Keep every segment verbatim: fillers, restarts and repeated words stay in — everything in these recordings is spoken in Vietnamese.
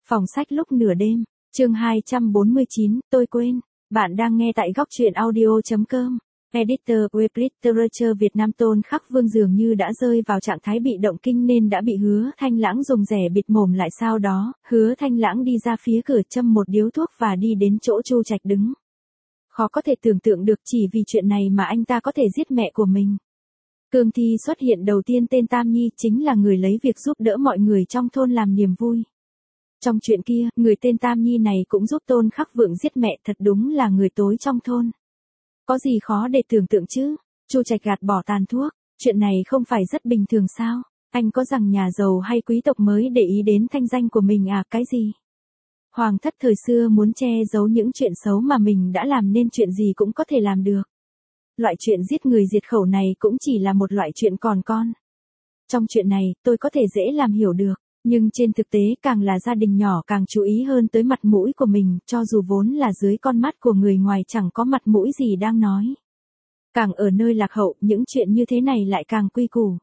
Phòng sách lúc nửa đêm, chương hai trăm bốn mươi chín, tôi quên. Bạn đang nghe tại góc truyện audio chấm com. Editor Web Literature Việt Nam. Tôn Khắc Vương dường như đã rơi vào trạng thái bị động kinh nên đã bị Hứa Thanh Lãng dùng rẻ bịt mồm lại. Sau đó, Hứa Thanh Lãng đi ra phía cửa châm một điếu thuốc và đi đến chỗ Chu Trạch đứng. Khó có thể tưởng tượng được chỉ vì chuyện này mà anh ta có thể giết mẹ của mình. Cương Thi xuất hiện đầu tiên tên Tam Nhi chính là người lấy việc giúp đỡ mọi người trong thôn làm niềm vui. Trong chuyện kia, người tên Tam Nhi này cũng giúp Tôn Khắc Vượng giết mẹ, thật đúng là người tối trong thôn. Có gì khó để tưởng tượng chứ? Chu Trạch gạt bỏ tàn thuốc, chuyện này không phải rất bình thường sao? Anh có rằng nhà giàu hay quý tộc mới để ý đến thanh danh của mình à? Cái gì? Hoàng thất thời xưa muốn che giấu những chuyện xấu mà mình đã làm nên chuyện gì cũng có thể làm được. Loại chuyện giết người diệt khẩu này cũng chỉ là một loại chuyện còn con. Trong chuyện này, tôi có thể dễ làm hiểu được. Nhưng trên thực tế càng là gia đình nhỏ càng chú ý hơn tới mặt mũi của mình, cho dù vốn là dưới con mắt của người ngoài chẳng có mặt mũi gì đang nói. Càng ở nơi lạc hậu, những chuyện như thế này lại càng quy củ.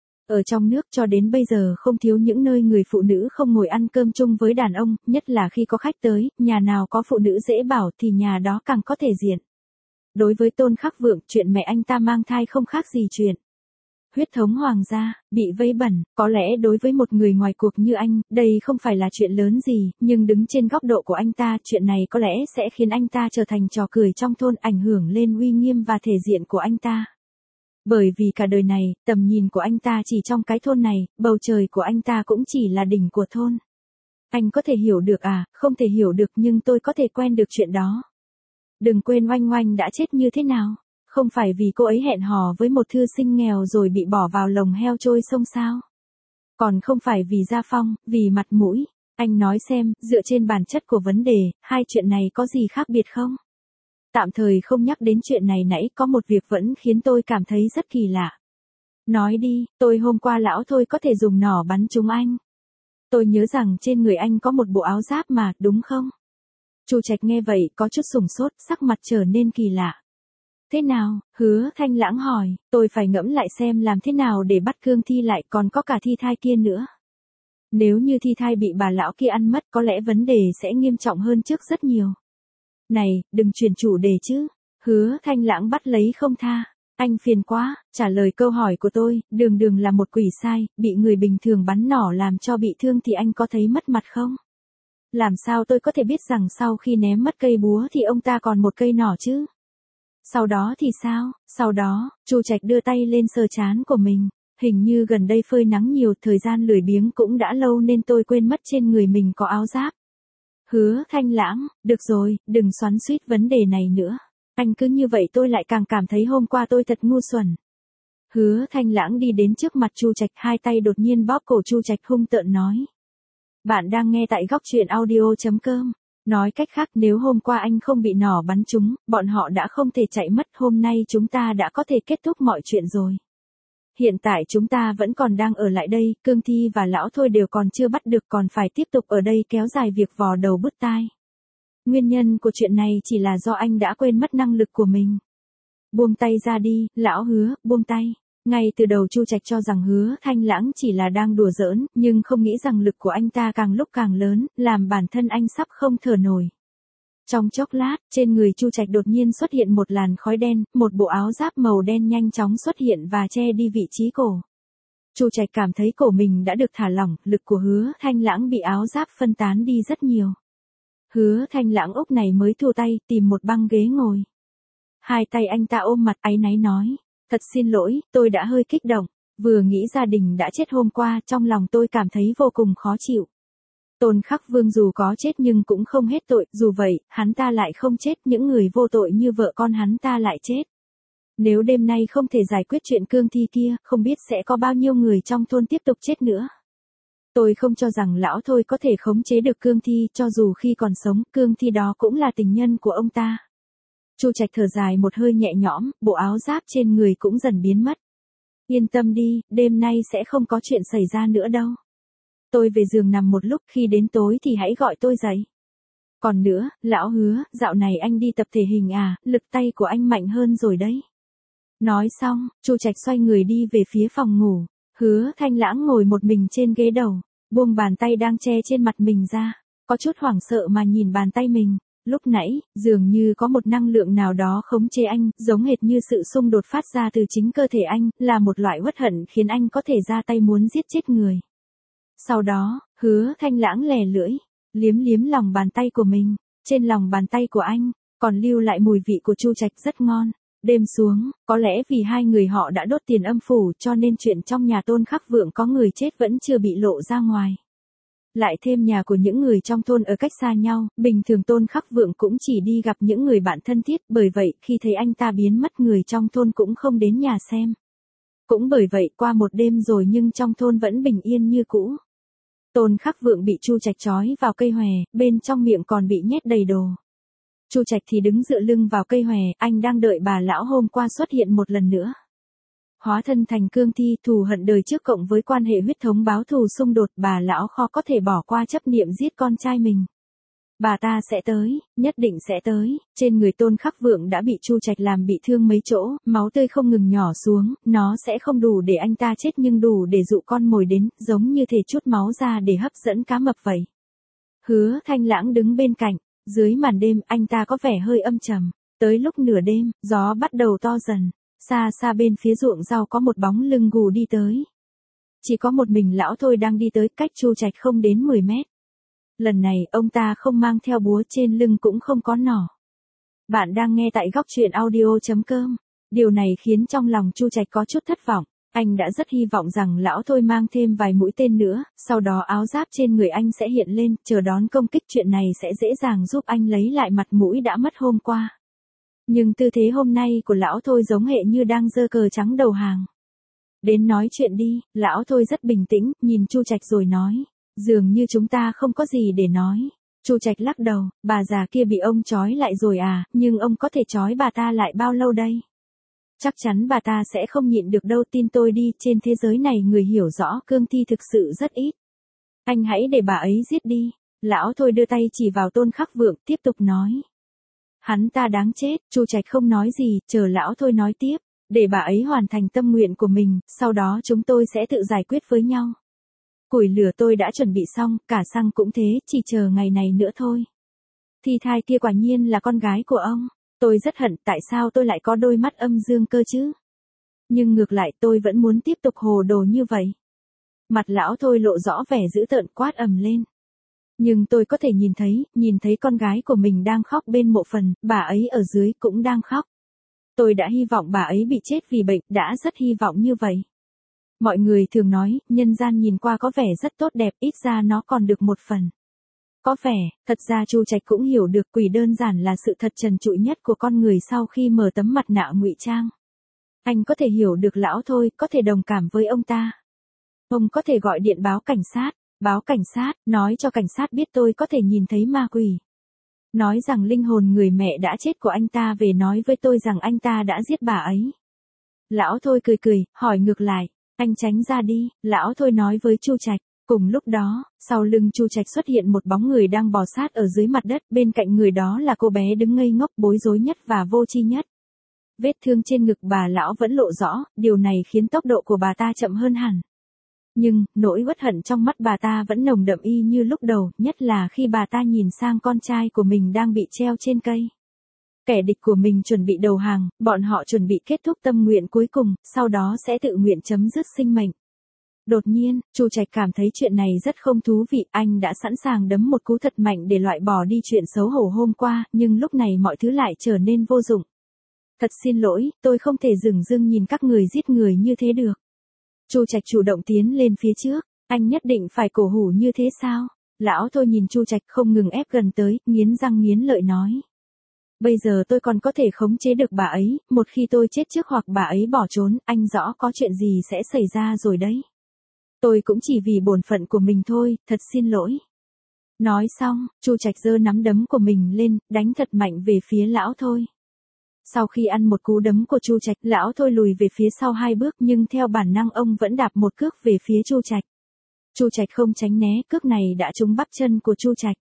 Ở trong nước cho đến bây giờ không thiếu những nơi người phụ nữ không ngồi ăn cơm chung với đàn ông, nhất là khi có khách tới, nhà nào có phụ nữ dễ bảo thì nhà đó càng có thể diện. Đối với Tôn Khắc Vượng, chuyện mẹ anh ta mang thai không khác gì chuyện huyết thống hoàng gia, bị vây bẩn, có lẽ đối với một người ngoài cuộc như anh, đây không phải là chuyện lớn gì, nhưng đứng trên góc độ của anh ta, chuyện này có lẽ sẽ khiến anh ta trở thành trò cười trong thôn, ảnh hưởng lên uy nghiêm và thể diện của anh ta. Bởi vì cả đời này, tầm nhìn của anh ta chỉ trong cái thôn này, bầu trời của anh ta cũng chỉ là đỉnh của thôn. Anh có thể hiểu được à? Không thể hiểu được nhưng tôi có thể quen được chuyện đó. Đừng quên Oanh Oanh đã chết như thế nào. Không phải vì cô ấy hẹn hò với một thư sinh nghèo rồi bị bỏ vào lồng heo trôi sông sao? Còn không phải vì gia phong, vì mặt mũi. Anh nói xem, dựa trên bản chất của vấn đề, hai chuyện này có gì khác biệt không? Tạm thời không nhắc đến chuyện này, nãy có một việc vẫn khiến tôi cảm thấy rất kỳ lạ. Nói đi, tôi hôm qua lão thôi có thể dùng nỏ bắn trúng anh. Tôi nhớ rằng trên người anh có một bộ áo giáp mà, đúng không? Chu Trạch nghe vậy có chút sửng sốt, sắc mặt trở nên kỳ lạ. Thế nào? Hứa Thanh Lãng hỏi, tôi phải ngẫm lại xem làm thế nào để bắt Cương Thi lại, còn có cả thi thai kia nữa. Nếu như thi thai bị bà lão kia ăn mất có lẽ vấn đề sẽ nghiêm trọng hơn trước rất nhiều. Này, đừng chuyển chủ đề chứ. Hứa Thanh Lãng bắt lấy không tha. Anh phiền quá, trả lời câu hỏi của tôi, đường đường là một quỷ sai, bị người bình thường bắn nỏ làm cho bị thương thì anh có thấy mất mặt không? Làm sao tôi có thể biết rằng sau khi ném mất cây búa thì ông ta còn một cây nỏ chứ? Sau đó thì sao? Sau đó, Chu Trạch đưa tay lên sờ trán của mình. Hình như gần đây phơi nắng nhiều, thời gian lười biếng cũng đã lâu nên tôi quên mất trên người mình có áo giáp. Hứa Thanh Lãng, được rồi, đừng xoắn xuýt vấn đề này nữa. Anh cứ như vậy tôi lại càng cảm thấy hôm qua tôi thật ngu xuẩn. Hứa Thanh Lãng đi đến trước mặt Chu Trạch, hai tay đột nhiên bóp cổ Chu Trạch hung tợn nói. Bạn đang nghe tại góc truyện audio chấm com. Nói cách khác, nếu hôm qua anh không bị nỏ bắn trúng, bọn họ đã không thể chạy mất, hôm nay chúng ta đã có thể kết thúc mọi chuyện rồi. Hiện tại chúng ta vẫn còn đang ở lại đây, Cương Thi và lão thôi đều còn chưa bắt được, còn phải tiếp tục ở đây kéo dài việc vò đầu bứt tai. Nguyên nhân của chuyện này chỉ là do anh đã quên mất năng lực của mình. Buông tay ra đi, lão Hứa, buông tay. Ngay từ đầu Chu Trạch cho rằng Hứa Thanh Lãng chỉ là đang đùa giỡn, nhưng không nghĩ rằng lực của anh ta càng lúc càng lớn, làm bản thân anh sắp không thở nổi. Trong chốc lát, trên người Chu Trạch đột nhiên xuất hiện một làn khói đen, một bộ áo giáp màu đen nhanh chóng xuất hiện và che đi vị trí cổ. Chu Trạch cảm thấy cổ mình đã được thả lỏng, lực của Hứa Thanh Lãng bị áo giáp phân tán đi rất nhiều. Hứa Thanh Lãng ốc này mới thua tay, tìm một băng ghế ngồi. Hai tay anh ta ôm mặt áy náy nói. Thật xin lỗi, tôi đã hơi kích động, vừa nghĩ gia đình đã chết hôm qua, trong lòng tôi cảm thấy vô cùng khó chịu. Tôn Khắc Vương dù có chết nhưng cũng không hết tội, dù vậy, hắn ta lại không chết, những người vô tội như vợ con hắn ta lại chết. Nếu đêm nay không thể giải quyết chuyện Cương Thi kia, không biết sẽ có bao nhiêu người trong thôn tiếp tục chết nữa. Tôi không cho rằng lão thôi có thể khống chế được Cương Thi, cho dù khi còn sống, Cương Thi đó cũng là tình nhân của ông ta. Chu Trạch thở dài một hơi nhẹ nhõm, bộ áo giáp trên người cũng dần biến mất. Yên tâm đi, đêm nay sẽ không có chuyện xảy ra nữa đâu. Tôi về giường nằm một lúc, khi đến tối thì hãy gọi tôi dậy. Còn nữa, lão Hứa, dạo này anh đi tập thể hình à, lực tay của anh mạnh hơn rồi đấy. Nói xong, Chu Trạch xoay người đi về phía phòng ngủ. Hứa Thanh Lãng ngồi một mình trên ghế đầu, buông bàn tay đang che trên mặt mình ra. có chút hoảng sợ mà nhìn bàn tay mình. Lúc nãy, dường như có một năng lượng nào đó khống chế anh, giống hệt như sự xung đột phát ra từ chính cơ thể anh, là một loại uất hận khiến anh có thể ra tay muốn giết chết người. Sau đó, Hứa Thanh Lãng lè lưỡi, liếm liếm lòng bàn tay của mình, trên lòng bàn tay của anh, còn lưu lại mùi vị của Chu Trạch rất ngon. Đêm xuống, có lẽ vì hai người họ đã đốt tiền âm phủ cho nên chuyện trong nhà Tôn Khắc Vượng có người chết vẫn chưa bị lộ ra ngoài. Lại thêm nhà của những người trong thôn ở cách xa nhau, bình thường Tôn Khắc Vượng cũng chỉ đi gặp những người bạn thân thiết, bởi vậy khi thấy anh ta biến mất người trong thôn cũng không đến nhà xem. Cũng bởi vậy qua một đêm rồi nhưng trong thôn vẫn bình yên như cũ. Tôn Khắc Vượng bị Chu Trạch trói vào cây hòe, bên trong miệng còn bị nhét đầy đồ. Chu Trạch thì đứng dựa lưng vào cây hòe, anh đang đợi bà lão hôm qua xuất hiện một lần nữa. Hóa thân thành cương thi, thù hận đời trước cộng với quan hệ huyết thống báo thù xung đột, bà lão khó có thể bỏ qua chấp niệm giết con trai mình. Bà ta sẽ tới, nhất định sẽ tới. Trên người Tôn Khắc Vượng đã bị Chu Trạch làm bị thương mấy chỗ, máu tươi không ngừng nhỏ xuống, nó sẽ không đủ để anh ta chết nhưng đủ để dụ con mồi đến, giống như thể chút máu ra để hấp dẫn cá mập vậy. Hứa Thanh Lãng đứng bên cạnh, dưới màn đêm anh ta có vẻ hơi âm trầm. Tới lúc nửa đêm, gió bắt đầu to dần. Xa xa bên phía ruộng rau có một bóng lưng gù đi tới. Chỉ có một mình lão thôi đang đi tới, cách Chu Trạch không đến mười mét. Lần này ông ta không mang theo búa, trên lưng cũng không có nỏ. Bạn đang nghe tại góc truyện audio chấm com. Điều này khiến trong lòng Chu Trạch có chút thất vọng. Anh đã rất hy vọng rằng lão thôi mang thêm vài mũi tên nữa, sau đó áo giáp trên người anh sẽ hiện lên, chờ đón công kích, chuyện này sẽ dễ dàng giúp anh lấy lại mặt mũi đã mất hôm qua. Nhưng tư thế hôm nay của lão thôi giống hệ như đang giơ cờ trắng đầu hàng. Đến nói chuyện đi, lão thôi rất bình tĩnh, nhìn Chu Trạch rồi nói. Dường như chúng ta không có gì để nói. Chu Trạch lắc đầu, bà già kia bị ông trói lại rồi à, nhưng ông có thể trói bà ta lại bao lâu đây? Chắc chắn bà ta sẽ không nhịn được đâu, tin tôi đi, trên thế giới này người hiểu rõ cương thi thực sự rất ít. Anh hãy để bà ấy giết đi. Lão thôi đưa tay chỉ vào Tôn Khắc Vượng, tiếp tục nói. Hắn ta đáng chết. Chu Trạch không nói gì, chờ lão thôi nói tiếp. Để bà ấy hoàn thành tâm nguyện của mình, sau đó chúng tôi sẽ tự giải quyết với nhau. Củi lửa tôi đã chuẩn bị xong, cả xăng cũng thế, chỉ chờ ngày này nữa thôi. Thi thai kia quả nhiên là con gái của ông. Tôi rất hận, tại sao tôi lại có đôi mắt âm dương cơ chứ? Nhưng ngược lại tôi vẫn muốn tiếp tục hồ đồ như vậy. Mặt lão thôi lộ rõ vẻ dữ tợn, quát ầm lên. Nhưng tôi có thể nhìn thấy, nhìn thấy con gái của mình đang khóc bên mộ phần, bà ấy ở dưới cũng đang khóc. Tôi đã hy vọng bà ấy bị chết vì bệnh, đã rất hy vọng như vậy. Mọi người thường nói, nhân gian nhìn qua có vẻ rất tốt đẹp, ít ra nó còn được một phần. Có vẻ, thật ra Chu Trạch cũng hiểu được quỷ đơn giản là sự thật trần trụi nhất của con người sau khi mở tấm mặt nạ ngụy trang. Anh có thể hiểu được lão thôi, có thể đồng cảm với ông ta. Ông có thể gọi điện báo cảnh sát, báo cảnh sát, nói cho cảnh sát biết tôi có thể nhìn thấy ma quỷ. Nói rằng linh hồn người mẹ đã chết của anh ta về nói với tôi rằng anh ta đã giết bà ấy. Lão thôi cười cười, hỏi ngược lại, anh tránh ra đi, lão thôi nói với Chu Trạch. Cùng lúc đó, sau lưng Chu Trạch xuất hiện một bóng người đang bò sát ở dưới mặt đất, bên cạnh người đó là cô bé đứng ngây ngốc bối rối nhất và vô tri nhất. Vết thương trên ngực bà lão vẫn lộ rõ, điều này khiến tốc độ của bà ta chậm hơn hẳn. Nhưng, nỗi uất hận trong mắt bà ta vẫn nồng đậm y như lúc đầu, nhất là khi bà ta nhìn sang con trai của mình đang bị treo trên cây. Kẻ địch của mình chuẩn bị đầu hàng, bọn họ chuẩn bị kết thúc tâm nguyện cuối cùng, sau đó sẽ tự nguyện chấm dứt sinh mệnh. Đột nhiên, Chu Trạch cảm thấy chuyện này rất không thú vị, anh đã sẵn sàng đấm một cú thật mạnh để loại bỏ đi chuyện xấu hổ hôm qua, nhưng lúc này mọi thứ lại trở nên vô dụng. Thật xin lỗi, tôi không thể dửng dưng nhìn các người giết người như thế được. Chu Trạch chủ động tiến lên phía trước, anh nhất định phải cổ hủ như thế sao? Lão thôi nhìn Chu Trạch không ngừng ép gần tới, nghiến răng nghiến lợi nói. Bây giờ tôi còn có thể khống chế được bà ấy, một khi tôi chết trước hoặc bà ấy bỏ trốn, anh rõ có chuyện gì sẽ xảy ra rồi đấy. Tôi cũng chỉ vì bổn phận của mình thôi, thật xin lỗi. Nói xong, Chu Trạch giơ nắm đấm của mình lên, đánh thật mạnh về phía lão thôi. Sau khi ăn một cú đấm của Chu Trạch, lão thôi lùi về phía sau hai bước, nhưng theo bản năng ông vẫn đạp một cước về phía Chu Trạch. Chu Trạch không tránh né, cước này đã trúng bắp chân của Chu Trạch.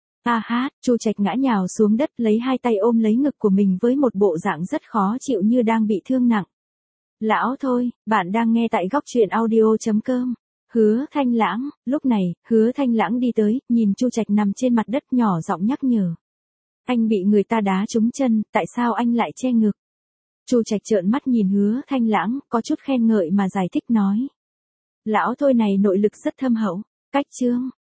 A hát, Chu Trạch ngã nhào xuống đất, lấy hai tay ôm lấy ngực của mình với một bộ dạng rất khó chịu như đang bị thương nặng. Lão thôi, bạn đang nghe tại góc truyện audio chấm com. Hứa Thanh Lãng, lúc này, Hứa Thanh Lãng đi tới, nhìn Chu Trạch nằm trên mặt đất nhỏ giọng nhắc nhở. Anh bị người ta đá trúng chân, tại sao anh lại che ngực? Chu Trạch trợn mắt nhìn Hứa Thanh Lãng, có chút khen ngợi mà giải thích nói. Lão Thôi này nội lực rất thâm hậu, cách chương.